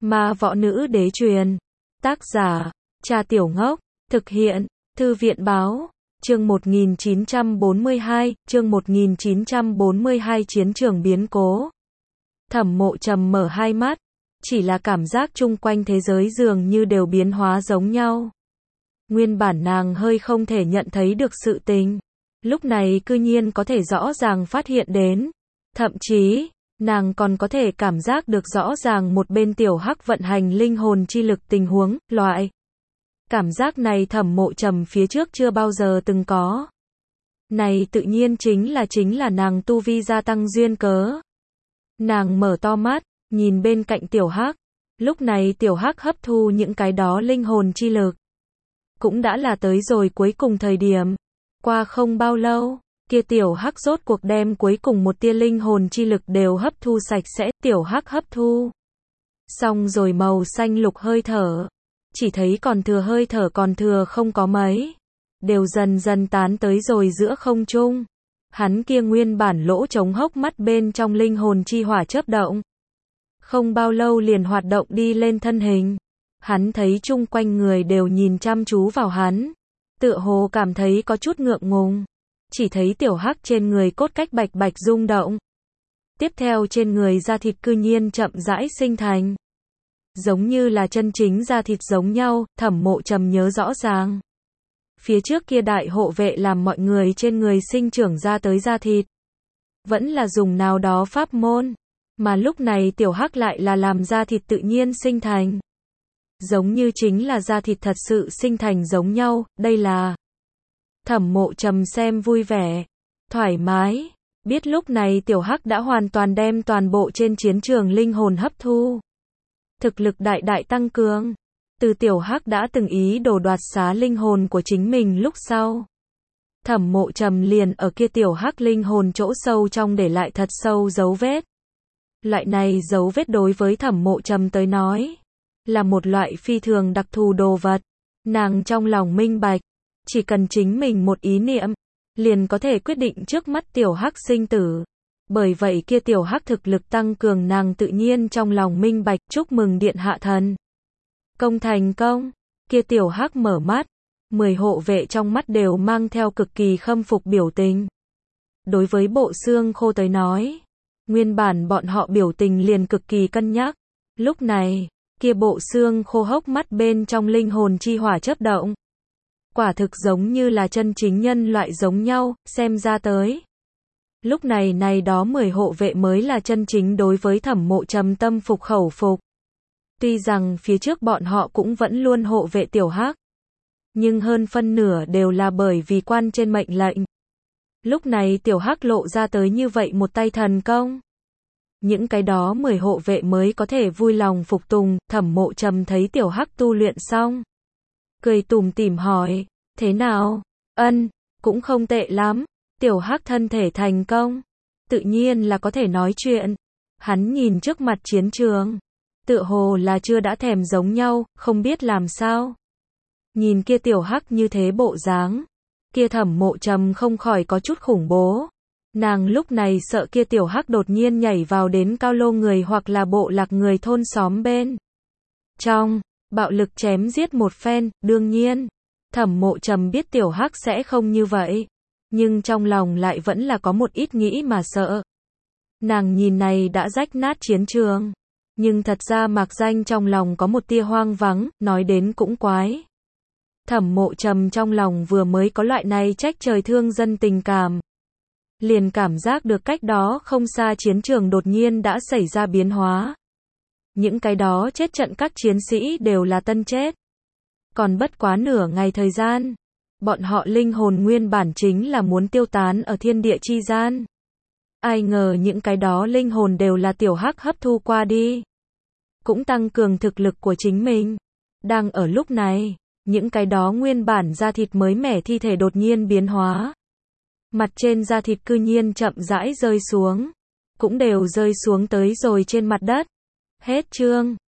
Ma Võ Nữ Đế truyền. Tác giả, Cha Tiểu Ngốc. Thực hiện, Thư viện báo. Chương 1942, chương 1942 Chiến trường biến cố. Thẩm Mộ Trầm mở hai mắt, chỉ là cảm giác chung quanh thế giới dường như đều biến hóa giống nhau. Nguyên bản nàng hơi không thể nhận thấy được sự tình, lúc này cư nhiên có thể rõ ràng phát hiện đến. Thậm chí, nàng còn có thể cảm giác được rõ ràng một bên tiểu hắc vận hành linh hồn chi lực tình huống, loại. Cảm giác này Thẩm Mộ Trầm phía trước chưa bao giờ từng có. Này tự nhiên chính là nàng tu vi gia tăng duyên cớ. Nàng mở to mắt, nhìn bên cạnh tiểu hắc. Lúc này tiểu hắc hấp thu những cái đó linh hồn chi lực. Cũng đã là tới rồi cuối cùng thời điểm. Qua không bao lâu, kia tiểu hắc rốt cuộc đem cuối cùng một tia linh hồn chi lực đều hấp thu sạch sẽ. Tiểu hắc hấp thu xong rồi màu xanh lục hơi thở, chỉ thấy còn thừa hơi thở còn thừa không có mấy, đều dần dần tán tới rồi giữa không trung. Hắn kia nguyên bản lỗ trống hốc mắt bên trong linh hồn chi hỏa chớp động, không bao lâu liền hoạt động đi lên thân hình. Hắn thấy chung quanh người đều nhìn chăm chú vào hắn, tựa hồ cảm thấy có chút ngượng ngùng. Chỉ thấy tiểu hắc trên người cốt cách bạch bạch rung động. Tiếp theo trên người da thịt cư nhiên chậm rãi sinh thành, giống như là chân chính da thịt giống nhau. Thẩm Mộ Trầm nhớ rõ ràng, phía trước kia đại hộ vệ làm mọi người trên người sinh trưởng ra tới da thịt, vẫn là dùng nào đó pháp môn, mà lúc này tiểu hắc lại là làm da thịt tự nhiên sinh thành, giống như chính là da thịt thật sự sinh thành giống nhau. Đây là Thẩm Mộ Trầm xem vui vẻ, thoải mái, biết lúc này tiểu hắc đã hoàn toàn đem toàn bộ trên chiến trường linh hồn hấp thu, thực lực đại đại tăng cường. Từ tiểu hắc đã từng ý đồ đoạt xá linh hồn của chính mình lúc sau, Thẩm Mộ Trầm liền ở kia tiểu hắc linh hồn chỗ sâu trong để lại thật sâu dấu vết. Loại này dấu vết đối với Thẩm Mộ Trầm tới nói, là một loại phi thường đặc thù đồ vật. Nàng trong lòng minh bạch, chỉ cần chính mình một ý niệm, liền có thể quyết định trước mắt tiểu hắc sinh tử. Bởi vậy kia tiểu hắc thực lực tăng cường, nàng tự nhiên trong lòng minh bạch. Chúc mừng điện hạ thần công thành công. Kia tiểu hắc mở mắt, 10 hộ vệ trong mắt đều mang theo cực kỳ khâm phục biểu tình. Đối với bộ xương khô tới nói, nguyên bản bọn họ biểu tình liền cực kỳ cân nhắc. Lúc này, kia bộ xương khô hốc mắt bên trong linh hồn chi hỏa chớp động, quả thực giống như là chân chính nhân loại giống nhau. Xem ra tới, lúc này này đó 10 hộ vệ mới là chân chính đối với Thẩm Mộ Trầm tâm phục khẩu phục. Tuy rằng phía trước bọn họ cũng vẫn luôn hộ vệ tiểu hắc, nhưng hơn phân nửa đều là bởi vì quan trên mệnh lệnh. Lúc này tiểu hắc lộ ra tới như vậy một tay thần công, những cái đó 10 hộ vệ mới có thể vui lòng phục tùng. Thẩm Mộ Trầm thấy tiểu hắc tu luyện xong, cười tủm tỉm hỏi, thế nào? Ân, cũng không tệ lắm. Tiểu hắc thân thể thành công, tự nhiên là có thể nói chuyện. Hắn nhìn trước mặt chiến trường, tựa hồ là chưa đã thèm giống nhau, không biết làm sao. Nhìn kia tiểu hắc như thế bộ dáng, kia Thẩm Mộ Trầm không khỏi có chút khủng bố. Nàng lúc này sợ kia tiểu hắc đột nhiên nhảy vào đến cao lô người hoặc là bộ lạc người thôn xóm bên trong, bạo lực chém giết một phen. Đương nhiên, Thẩm Mộ Trầm biết tiểu hắc sẽ không như vậy, nhưng trong lòng lại vẫn là có một ít nghĩ mà sợ. Nàng nhìn này đã rách nát chiến trường, nhưng thật ra mạc danh trong lòng có một tia hoang vắng. Nói đến cũng quái, Thẩm Mộ Trầm trong lòng vừa mới có loại này trách trời thương dân tình cảm, liền cảm giác được cách đó không xa chiến trường đột nhiên đã xảy ra biến hóa. Những cái đó chết trận các chiến sĩ đều là tân chết. Còn bất quá nửa ngày thời gian, bọn họ linh hồn nguyên bản chính là muốn tiêu tán ở thiên địa chi gian. Ai ngờ những cái đó linh hồn đều là tiểu hắc hấp thu qua đi, cũng tăng cường thực lực của chính mình. Đang ở lúc này, những cái đó nguyên bản da thịt mới mẻ thi thể đột nhiên biến hóa. Mặt trên da thịt cư nhiên chậm rãi rơi xuống, cũng đều rơi xuống tới rồi trên mặt đất. Hết chương.